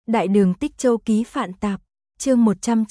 Đại đường Tích Châu ký Phạn Tạp, chương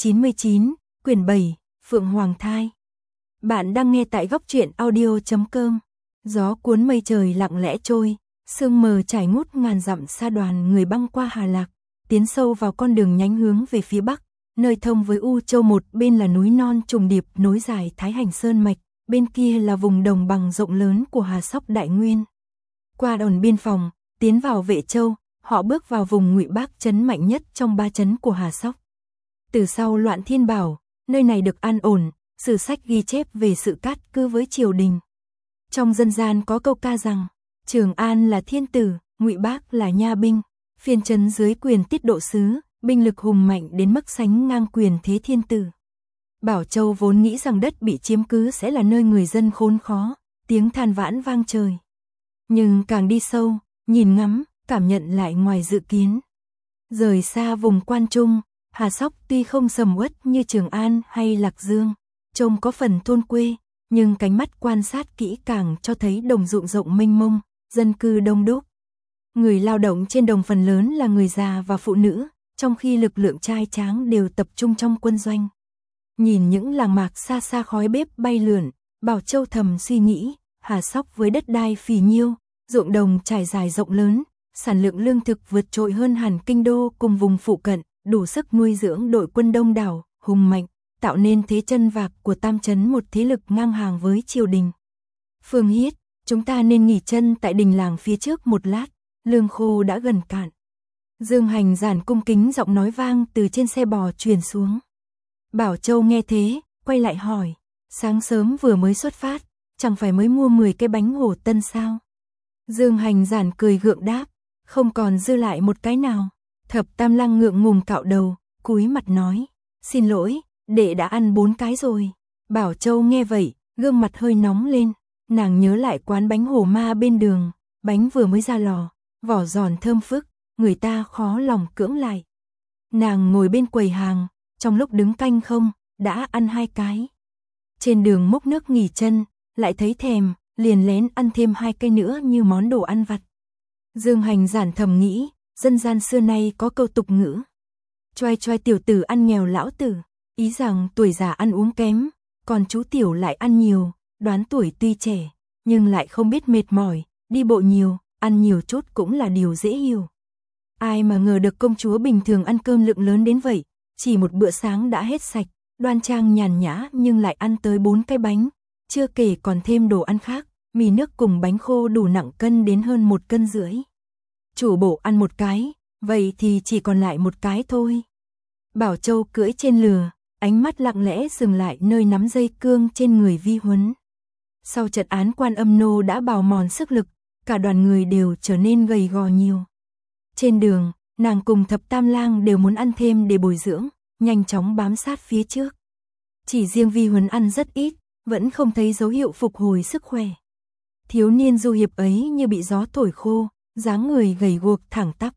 199, quyển 7, Phượng Hoàng Thai. Bạn đang nghe tại góc truyện audio.com. Gió cuốn mây trời lặng lẽ trôi, sương mờ trải ngút ngàn dặm xa đoàn người băng qua Hà Lạc, tiến sâu vào con đường nhánh hướng về phía bắc, nơi thông với U Châu, một bên là núi non trùng điệp nối dài Thái Hành Sơn mạch, bên kia là vùng đồng bằng rộng lớn của Hà Sóc Đại Nguyên. Qua đồn biên phòng, tiến vào Vệ Châu, họ bước vào vùng Ngụy Bác trấn mạnh nhất trong 3 trấn của Hà Sóc. Từ sau loạn thiên bảo, nơi này được an ổn, sử sách ghi chép về sự cát cư với triều đình. Trong dân gian có câu ca rằng, Trường An là thiên tử, Ngụy Bác là nha binh, phiên trấn dưới quyền Tiết Độ sứ, binh lực hùng mạnh đến mức sánh ngang quyền thế thiên tử. Bảo Châu vốn nghĩ rằng đất bị chiếm cứ sẽ là nơi người dân khốn khó, tiếng than vãn vang trời. Nhưng càng đi sâu, nhìn ngắm, cảm nhận lại ngoài dự kiến. Rời xa vùng Quan Trung, Hà Sóc tuy không sầm uất như Trường An hay Lạc Dương, trông có phần thôn quê, nhưng cánh mắt quan sát kỹ càng cho thấy đồng ruộng rộng mênh mông, dân cư đông đúc. Người lao động trên đồng phần lớn là người già và phụ nữ, trong khi lực lượng trai tráng đều tập trung trong quân doanh. Nhìn những làng mạc xa xa khói bếp bay lượn, Bảo Châu thầm suy nghĩ, Hà Sóc với đất đai phì nhiêu, ruộng đồng trải dài rộng lớn, sản lượng lương thực vượt trội hơn hẳn kinh đô cùng vùng phụ cận, đủ sức nuôi dưỡng đội quân đông đảo, hùng mạnh, tạo nên thế chân vạc của tam trấn, một thế lực ngang hàng với triều đình. Phương Hiết, chúng ta nên nghỉ chân tại đình làng phía trước một lát, lương khô đã gần cạn. Dương Hành Giản cung kính giọng nói vang từ trên xe bò truyền xuống. Bảo Châu nghe thế, quay lại hỏi, sáng sớm vừa mới xuất phát, chẳng phải mới mua 10 cái bánh hổ tân sao? Dương Hành Giản cười gượng đáp, không còn dư lại một cái nào. Thập Tam Lăng ngượng ngùng cạo đầu, cúi mặt nói, xin lỗi, đệ đã ăn 4 cái rồi. Bảo Châu nghe vậy, gương mặt hơi nóng lên, nàng nhớ lại quán bánh hổ ma bên đường, bánh vừa mới ra lò, vỏ giòn thơm phức, người ta khó lòng cưỡng lại. Nàng ngồi bên quầy hàng, trong lúc đứng canh không, đã ăn 2 cái. Trên đường múc nước nghỉ chân, lại thấy thèm, liền lén ăn thêm 2 cái nữa như món đồ ăn vặt. Dương Hành Giản thầm nghĩ, dân gian xưa nay có câu tục ngữ, choai choai tiểu tử ăn nghèo lão tử, ý rằng tuổi già ăn uống kém, còn chú tiểu lại ăn nhiều, đoán tuổi tuy trẻ, nhưng lại không biết mệt mỏi, đi bộ nhiều, ăn nhiều chút cũng là điều dễ hiểu. Ai mà ngờ được công chúa bình thường ăn cơm lượng lớn đến vậy, chỉ một bữa sáng đã hết sạch, đoan trang nhàn nhã nhưng lại ăn tới 4 cái bánh, chưa kể còn thêm đồ ăn khác, mì nước cùng bánh khô đủ nặng cân đến hơn 1,5 cân. Chủ bộ ăn 1 cái, vậy thì chỉ còn lại 1 cái thôi. Bảo Châu cưỡi trên lừa, ánh mắt lặng lẽ dừng lại nơi nắm dây cương trên người Vi Huấn. Sau trận án Quan Âm Nô đã bào mòn sức lực, cả đoàn người đều trở nên gầy gò nhiều. Trên đường, nàng cùng Thập Tam Lang đều muốn ăn thêm để bồi dưỡng, nhanh chóng bám sát phía trước. Chỉ riêng Vi Huấn ăn rất ít, vẫn không thấy dấu hiệu phục hồi sức khỏe. Thiếu niên du hiệp ấy như bị gió thổi khô, dáng người gầy guộc thẳng tắp.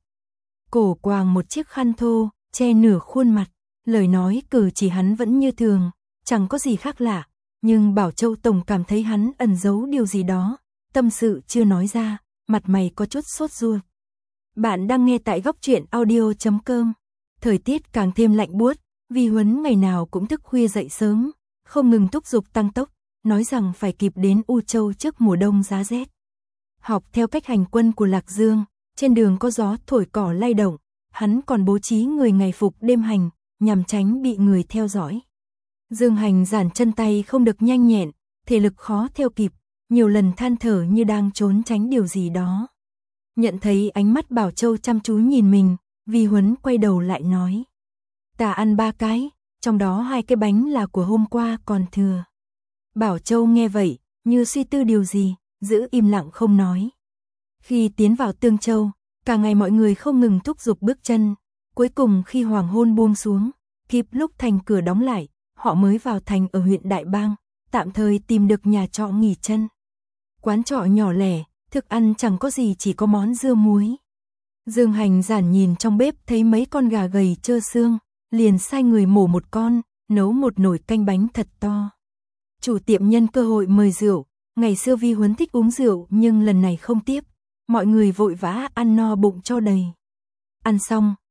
Cổ quàng một chiếc khăn thô, che nửa khuôn mặt, lời nói cử chỉ hắn vẫn như thường, chẳng có gì khác lạ, nhưng Bảo Châu tổng cảm thấy hắn ẩn giấu điều gì đó, tâm sự chưa nói ra, mặt mày có chút sốt ruột. Bạn đang nghe tại góc truyện audio.com. Thời tiết càng thêm lạnh buốt, Vi Huấn ngày nào cũng thức khuya dậy sớm, không ngừng thúc giục tăng tốc, nói rằng phải kịp đến U Châu trước mùa đông giá rét. Học theo cách hành quân của Lạc Dương, trên đường có gió thổi cỏ lay động, hắn còn bố trí người ngày phục đêm hành, nhằm tránh bị người theo dõi. Dương Hành Giản chân tay không được nhanh nhẹn, thể lực khó theo kịp, nhiều lần than thở như đang trốn tránh điều gì đó. Nhận thấy ánh mắt Bảo Châu chăm chú nhìn mình, Vi Huấn quay đầu lại nói, ta ăn 3 cái, trong đó 2 cái bánh là của hôm qua còn thừa. Bảo Châu nghe vậy, như suy tư điều gì, giữ im lặng không nói. Khi tiến vào Tương Châu, cả ngày mọi người không ngừng thúc giục bước chân, cuối cùng khi hoàng hôn buông xuống, kịp lúc thành cửa đóng lại, họ mới vào thành ở huyện Đại Bang, tạm thời tìm được nhà trọ nghỉ chân. Quán trọ nhỏ lẻ, thức ăn chẳng có gì, chỉ có món dưa muối. Dương Hành Giản nhìn trong bếp thấy mấy con gà gầy trơ xương, liền sai người mổ một con, nấu một nồi canh bánh thật to. Chủ tiệm nhân cơ hội mời rượu, ngày xưa Vi Huấn thích uống rượu nhưng lần này không tiếp, mọi người vội vã ăn no bụng cho đầy. Ăn xong,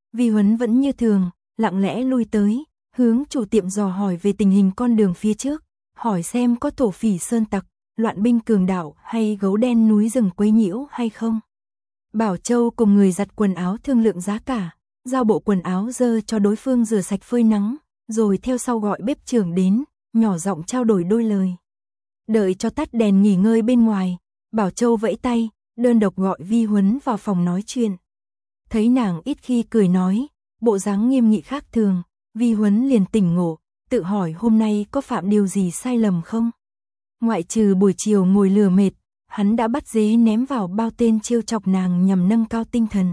Vi Huấn vẫn như thường, lặng lẽ lui tới, hướng chủ tiệm dò hỏi về tình hình con đường phía trước, hỏi xem có thổ phỉ sơn tặc, loạn binh cường đạo hay gấu đen núi rừng quấy nhiễu hay không. Bảo Châu cùng người giặt quần áo thương lượng giá cả, giao bộ quần áo dơ cho đối phương rửa sạch phơi nắng, rồi theo sau gọi bếp trưởng đến, nhỏ giọng trao đổi đôi lời. Đợi cho tắt đèn nghỉ ngơi bên ngoài, Bảo Châu vẫy tay, đơn độc gọi Vi Huấn vào phòng nói chuyện. Thấy nàng ít khi cười nói, bộ dáng nghiêm nghị khác thường, Vi Huấn liền tỉnh ngộ, tự hỏi hôm nay có phạm điều gì sai lầm không. Ngoại trừ buổi chiều ngồi lừa mệt, hắn đã bắt dế ném vào bao tên trêu chọc nàng nhằm nâng cao tinh thần.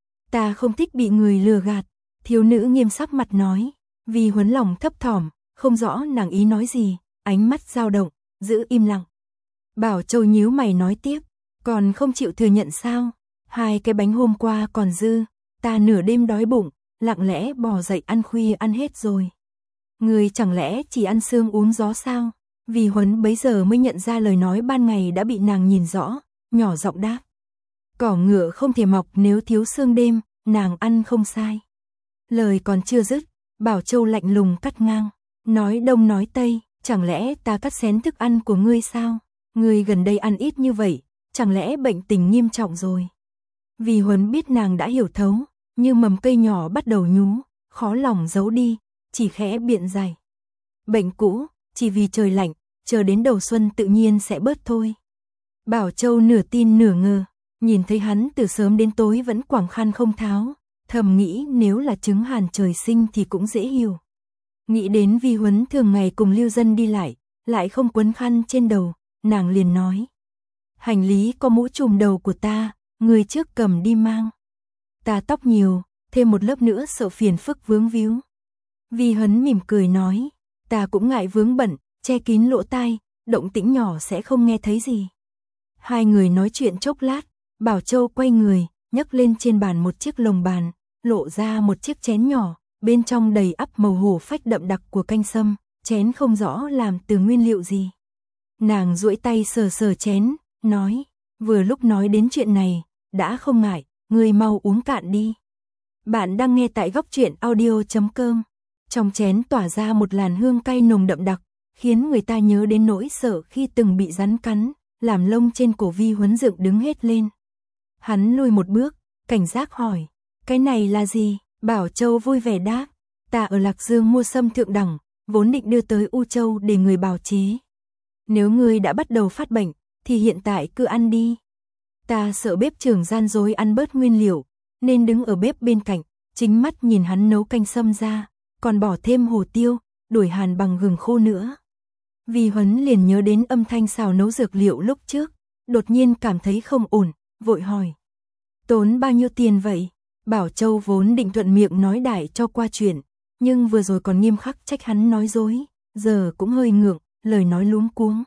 Ta không thích bị người lừa gạt, thiếu nữ nghiêm sắc mặt nói. Vi Huấn lòng thấp thỏm, không rõ nàng ý nói gì, ánh mắt dao động, giữ im lặng. Bảo Châu nhíu mày nói tiếp, còn không chịu thừa nhận sao? 2 cái bánh hôm qua còn dư, ta nửa đêm đói bụng, lặng lẽ bò dậy ăn khuya ăn hết rồi. Người chẳng lẽ chỉ ăn sương uống gió sao? Vi Huấn bấy giờ mới nhận ra lời nói ban ngày đã bị nàng nhìn rõ, nhỏ giọng đáp. Cỏ ngựa không thể mọc nếu thiếu sương đêm, nàng ăn không sai. Lời còn chưa dứt, Bảo Châu lạnh lùng cắt ngang, nói đông nói tây, chẳng lẽ ta cắt xén thức ăn của ngươi sao? Ngươi gần đây ăn ít như vậy, chẳng lẽ bệnh tình nghiêm trọng rồi? Vi Huấn biết nàng đã hiểu thấu, như mầm cây nhỏ bắt đầu nhú, khó lòng giấu đi, chỉ khẽ biện giải. Bệnh cũ, chỉ vì trời lạnh, chờ đến đầu xuân tự nhiên sẽ bớt thôi. Bảo Châu nửa tin nửa ngờ, nhìn thấy hắn từ sớm đến tối vẫn quàng khăn không tháo, thầm nghĩ nếu là chứng hàn trời sinh thì cũng dễ hiểu. Nghĩ đến Vi Huấn thường ngày cùng lưu dân đi lại không quấn khăn trên đầu, nàng liền nói. Hành lý có mũ trùm đầu của ta, người trước cầm đi mang. Ta tóc nhiều, thêm một lớp nữa sợ phiền phức vướng víu. Vi Huấn mỉm cười nói, ta cũng ngại vướng bận, che kín lỗ tai, động tĩnh nhỏ sẽ không nghe thấy gì. Hai người nói chuyện chốc lát, Bảo Châu quay người, nhấc lên trên bàn một chiếc lồng bàn, lộ ra một chiếc chén nhỏ, bên trong đầy ắp màu hổ phách đậm đặc của canh sâm, chén không rõ làm từ nguyên liệu gì. Nàng duỗi tay sờ sờ chén, nói, vừa lúc nói đến chuyện này, đã không ngại, người mau uống cạn đi. Bạn đang nghe tại góc truyện audio.com. Trong chén tỏa ra một làn hương cay nồng đậm đặc, khiến người ta nhớ đến nỗi sợ khi từng bị rắn cắn, làm lông trên cổ Vi Huấn dựng đứng hết lên. Hắn lùi một bước, cảnh giác hỏi, cái này là gì? Bảo Châu vui vẻ đáp, ta ở Lạc Dương mua sâm thượng đẳng, vốn định đưa tới U Châu để người bào chế. Nếu ngươi đã bắt đầu phát bệnh, thì hiện tại cứ ăn đi. Ta sợ bếp trưởng gian dối ăn bớt nguyên liệu, nên đứng ở bếp bên cạnh, chính mắt nhìn hắn nấu canh sâm ra, còn bỏ thêm hồ tiêu, đuổi hàn bằng gừng khô nữa. Vi Huấn liền nhớ đến âm thanh xào nấu dược liệu lúc trước, đột nhiên cảm thấy không ổn, vội hỏi. Tốn bao nhiêu tiền vậy? Bảo Châu vốn định thuận miệng nói đại cho qua chuyện, nhưng vừa rồi còn nghiêm khắc trách hắn nói dối, giờ cũng hơi ngượng, lời nói luống cuống.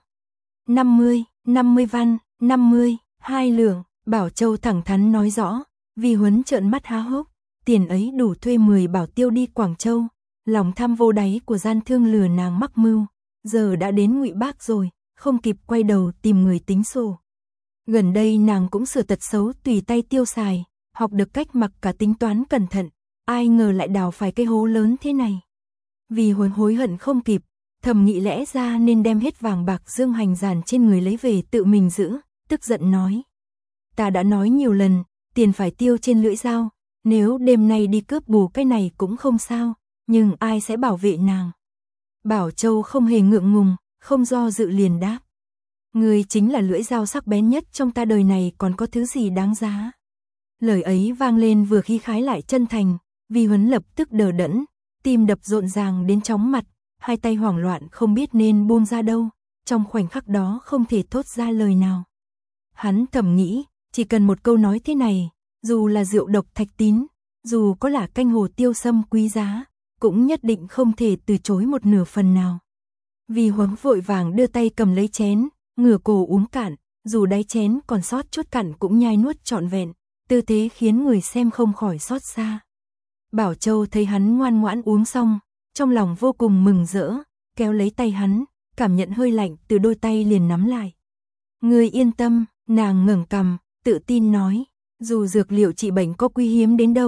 50 văn, 50, 2 lượng, Bảo Châu thẳng thắn nói rõ, Vi Huấn trợn mắt há hốc, tiền ấy đủ thuê 10 bảo tiêu đi Quảng Châu, lòng tham vô đáy của gian thương lừa nàng mắc mưu, giờ đã đến Ngụy Bác rồi, không kịp quay đầu tìm người tính sổ. Gần đây nàng cũng sửa tật xấu tùy tay tiêu xài, học được cách mặc cả tính toán cẩn thận, ai ngờ lại đào phải cái hố lớn thế này. Vì hối hận không kịp, thầm nghĩ lẽ ra nên đem hết vàng bạc dương hành giản trên người lấy về tự mình giữ, tức giận nói. Ta đã nói nhiều lần, tiền phải tiêu trên lưỡi dao, nếu đêm nay đi cướp bù cái này cũng không sao, nhưng ai sẽ bảo vệ nàng? Bảo Châu không hề ngượng ngùng, không do dự liền đáp. Ngươi chính là lưỡi dao sắc bén nhất trong ta đời này, còn có thứ gì đáng giá? Lời ấy vang lên vừa khí khái lại chân thành, Vi Huấn lập tức đờ đẫn, tim đập rộn ràng đến chóng mặt, hai tay hoảng loạn không biết nên buông ra đâu, trong khoảnh khắc đó không thể thốt ra lời nào. Hắn thầm nghĩ, chỉ cần một câu nói thế này, dù là rượu độc thạch tín, dù có là canh hồ tiêu sâm quý giá, cũng nhất định không thể từ chối một nửa phần nào. Vi Huấn vội vàng đưa tay cầm lấy chén, ngửa cổ uống cạn, dù đáy chén còn sót chút cặn cũng nhai nuốt trọn vẹn, tư thế khiến người xem không khỏi xót xa. Bảo Châu thấy hắn ngoan ngoãn uống xong, trong lòng vô cùng mừng rỡ, kéo lấy tay hắn, cảm nhận hơi lạnh từ đôi tay liền nắm lại. Ngươi yên tâm, nàng ngẩng cằm, tự tin nói, dù dược liệu trị bệnh có quý hiếm đến đâu,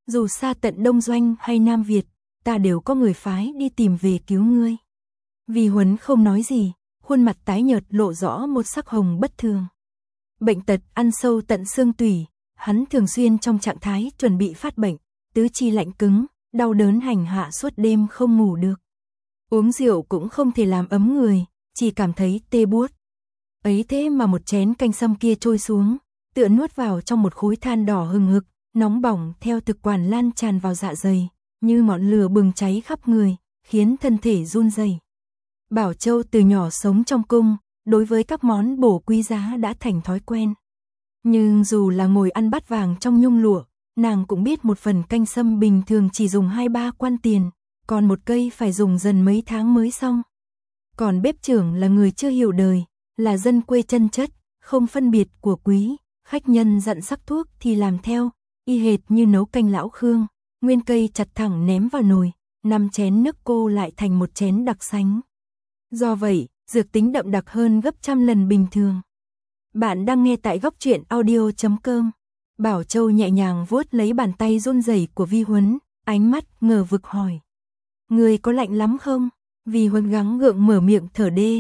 dù xa tận Đông Doanh hay Nam Việt, ta đều có người phái đi tìm về cứu ngươi. Vi Huấn không nói gì, khuôn mặt tái nhợt lộ rõ một sắc hồng bất thường. Bệnh tật ăn sâu tận xương tủy, hắn thường xuyên trong trạng thái chuẩn bị phát bệnh, tứ chi lạnh cứng, đau đớn hành hạ suốt đêm không ngủ được. Uống rượu cũng không thể làm ấm người, chỉ cảm thấy tê buốt. Ấy thế mà một chén canh sâm kia trôi xuống, tựa nuốt vào trong một khối than đỏ hừng hực, nóng bỏng theo thực quản lan tràn vào dạ dày, như ngọn lửa bừng cháy khắp người, khiến thân thể run rẩy. Bảo Châu từ nhỏ sống trong cung, đối với các món bổ quý giá đã thành thói quen. Nhưng dù là ngồi ăn bát vàng trong nhung lụa, nàng cũng biết một phần canh sâm bình thường chỉ dùng 2-3 quan tiền, còn một cây phải dùng dần mấy tháng mới xong. Còn bếp trưởng là người chưa hiểu đời, là dân quê chân chất, không phân biệt của quý, khách nhân dặn sắc thuốc thì làm theo, y hệt như nấu canh lão Khương, nguyên cây chặt thẳng ném vào nồi, 5 chén nước cô lại thành một chén đặc sánh. Do vậy, dược tính đậm đặc hơn gấp trăm lần bình thường. Bạn đang nghe tại góc truyện audio.com. Bảo Châu nhẹ nhàng vuốt lấy bàn tay run rẩy của Vi Huấn, ánh mắt ngờ vực hỏi. Người có lạnh lắm không? Vi Huấn gắng gượng mở miệng thở đê,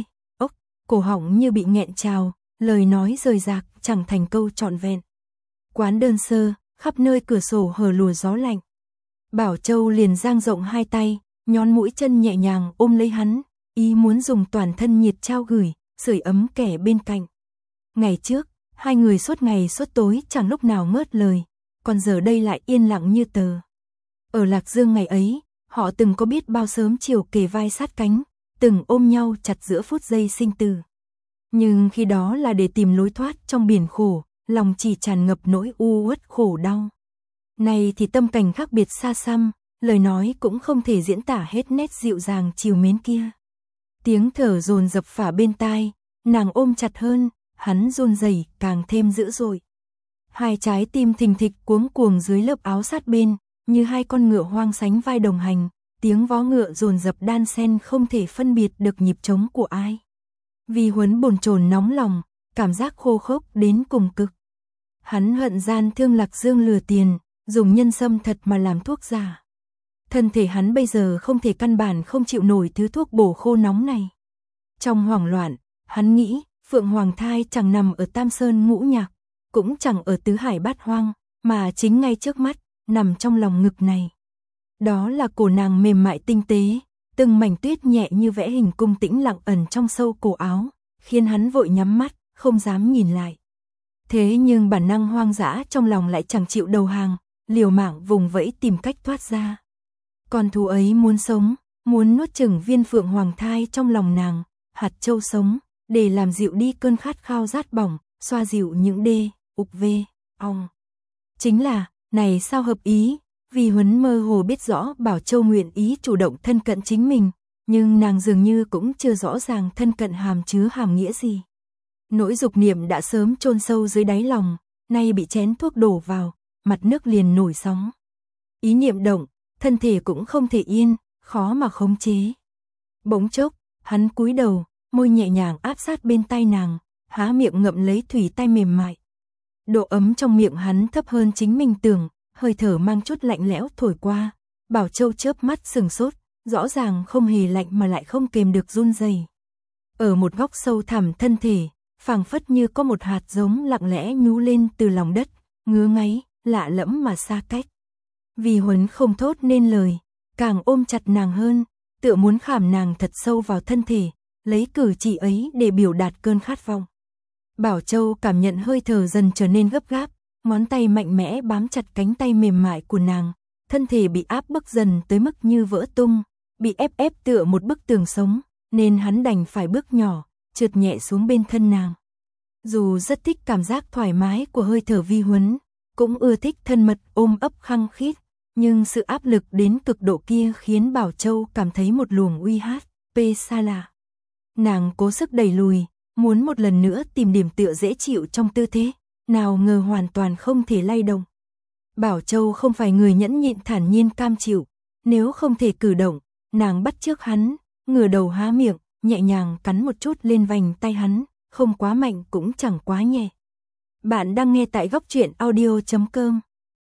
cổ họng như bị nghẹn trào, lời nói rời rạc chẳng thành câu trọn vẹn. Quán đơn sơ, khắp nơi cửa sổ hở lùa gió lạnh. Bảo Châu liền dang rộng hai tay, nhón mũi chân nhẹ nhàng ôm lấy hắn, ý muốn dùng toàn thân nhiệt trao gửi, sưởi ấm kẻ bên cạnh. Ngày trước, hai người suốt ngày suốt tối chẳng lúc nào ngớt lời, còn giờ đây lại yên lặng như tờ. Ở Lạc Dương ngày ấy, họ từng có biết bao sớm chiều kề vai sát cánh, từng ôm nhau chặt giữa phút giây sinh tử. Nhưng khi đó là để tìm lối thoát trong biển khổ, lòng chỉ tràn ngập nỗi u uất khổ đau. Nay thì tâm cảnh khác biệt xa xăm, lời nói cũng không thể diễn tả hết nét dịu dàng trìu mến kia. Tiếng thở dồn dập phả bên tai, nàng ôm chặt hơn, hắn run rẩy càng thêm dữ dội. Hai trái tim thình thịch cuống cuồng dưới lớp áo sát bên, như hai con ngựa hoang sánh vai đồng hành, tiếng vó ngựa dồn dập đan xen không thể phân biệt được nhịp trống của ai. Vi Huấn bồn chồn nóng lòng, cảm giác khô khốc đến cùng cực. Hắn hận gian thương Lạc Dương lừa tiền, dùng nhân sâm thật mà làm thuốc giả. Thân thể hắn bây giờ không thể căn bản không chịu nổi thứ thuốc bổ khô nóng này. Trong hoảng loạn, hắn nghĩ Phượng Hoàng Thai chẳng nằm ở Tam Sơn Ngũ Nhạc, cũng chẳng ở Tứ Hải Bát Hoang, mà chính ngay trước mắt, nằm trong lòng ngực này. Đó là cổ nàng mềm mại tinh tế, từng mảnh tuyết nhẹ như vẽ hình cung tĩnh lặng ẩn trong sâu cổ áo, khiến hắn vội nhắm mắt, không dám nhìn lại. Thế nhưng bản năng hoang dã trong lòng lại chẳng chịu đầu hàng, liều mạng vùng vẫy tìm cách thoát ra. Con thú ấy muốn sống, muốn nuốt chửng viên Phượng Hoàng Thai trong lòng nàng, hạt châu sống, để làm dịu đi cơn khát khao rát bỏng, xoa dịu những đê, ục vê, ong. Chính là, này sao hợp ý, vì Huấn mơ hồ biết rõ Bảo Châu nguyện ý chủ động thân cận chính mình, nhưng nàng dường như cũng chưa rõ ràng thân cận hàm chứa hàm nghĩa gì. Nỗi dục niệm đã sớm chôn sâu dưới đáy lòng, nay bị chén thuốc đổ vào, mặt nước liền nổi sóng. Ý niệm động, thân thể cũng không thể yên, khó mà khống chế. Bỗng chốc, hắn cúi đầu, môi nhẹ nhàng áp sát bên tai nàng, há miệng ngậm lấy thủy tai mềm mại. Độ ấm trong miệng hắn thấp hơn chính mình tưởng, hơi thở mang chút lạnh lẽo thổi qua. Bảo Châu chớp mắt sừng sốt, rõ ràng không hề lạnh mà lại không kềm được run rẩy. Ở một góc sâu thẳm thân thể, phảng phất như có một hạt giống lặng lẽ nhú lên từ lòng đất, ngứa ngáy, lạ lẫm mà xa cách. Vì Huấn không thốt nên lời, càng ôm chặt nàng hơn, tựa muốn khảm nàng thật sâu vào thân thể, lấy cử chỉ ấy để biểu đạt cơn khát vọng. Bảo Châu cảm nhận hơi thở dần trở nên gấp gáp, ngón tay mạnh mẽ bám chặt cánh tay mềm mại của nàng, thân thể bị áp bức dần tới mức như vỡ tung, bị ép tựa một bức tường sống, nên hắn đành phải bước nhỏ, trượt nhẹ xuống bên thân nàng. Dù rất thích cảm giác thoải mái của hơi thở Vi Huấn, cũng ưa thích thân mật ôm ấp khăng khít, nhưng sự áp lực đến cực độ kia khiến Bảo Châu cảm thấy một luồng uy hát, xa lạ. Nàng cố sức đẩy lùi, muốn một lần nữa tìm điểm tựa dễ chịu trong tư thế, nào ngờ hoàn toàn không thể lay động. Bảo Châu không phải người nhẫn nhịn thản nhiên cam chịu, nếu không thể cử động, nàng bắt chước hắn, ngửa đầu há miệng, nhẹ nhàng cắn một chút lên vành tay hắn, không quá mạnh cũng chẳng quá nhẹ. Bạn đang nghe tại góc truyện audio.com.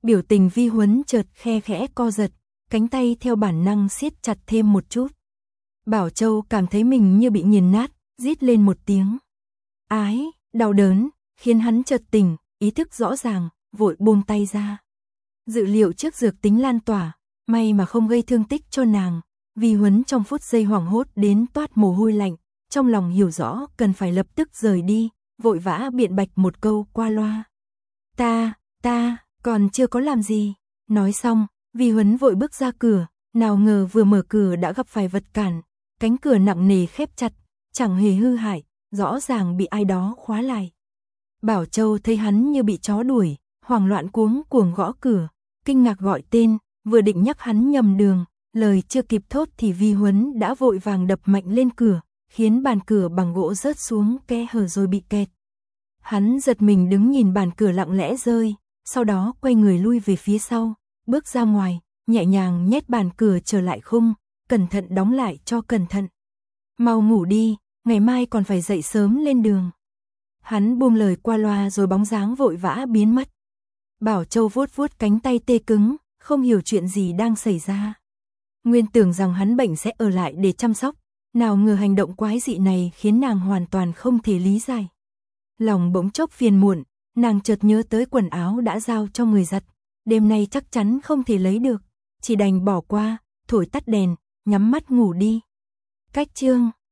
Biểu tình Vi Huấn chợt khe khẽ co giật, cánh tay theo bản năng siết chặt thêm một chút. Bảo Châu cảm thấy mình như bị nghiền nát, rít lên một tiếng. Ái, đau đớn, khiến hắn chợt tỉnh, ý thức rõ ràng, vội buông tay ra. Dự liệu trước dược tính lan tỏa, may mà không gây thương tích cho nàng. Vi Huấn trong phút giây hoảng hốt đến toát mồ hôi lạnh, trong lòng hiểu rõ cần phải lập tức rời đi, vội vã biện bạch một câu qua loa. Ta, còn chưa có làm gì. Nói xong, Vi Huấn vội bước ra cửa, nào ngờ vừa mở cửa đã gặp phải vật cản, cánh cửa nặng nề khép chặt, chẳng hề hư hại, rõ ràng bị ai đó khóa lại. Bảo Châu thấy hắn như bị chó đuổi, hoảng loạn cuống cuồng gõ cửa, kinh ngạc gọi tên, vừa định nhắc hắn nhầm đường, lời chưa kịp thốt thì Vi Huấn đã vội vàng đập mạnh lên cửa, khiến bàn cửa bằng gỗ rớt xuống kẽ hở rồi bị kẹt. Hắn giật mình đứng nhìn bàn cửa lặng lẽ rơi, sau đó quay người lui về phía sau, bước ra ngoài, nhẹ nhàng nhét bàn cửa trở lại khung, cẩn thận đóng lại cho cẩn thận. Mau ngủ đi, ngày mai còn phải dậy sớm lên đường. Hắn buông lời qua loa rồi bóng dáng vội vã biến mất. Bảo Châu vuốt vuốt cánh tay tê cứng, không hiểu chuyện gì đang xảy ra. Nguyên tưởng rằng hắn bệnh sẽ ở lại để chăm sóc, nào ngờ hành động quái dị này khiến nàng hoàn toàn không thể lý giải. Lòng bỗng chốc phiền muộn, nàng chợt nhớ tới quần áo đã giao cho người giặt, đêm nay chắc chắn không thể lấy được, chỉ đành bỏ qua, thổi tắt đèn, nhắm mắt ngủ đi. Cách chương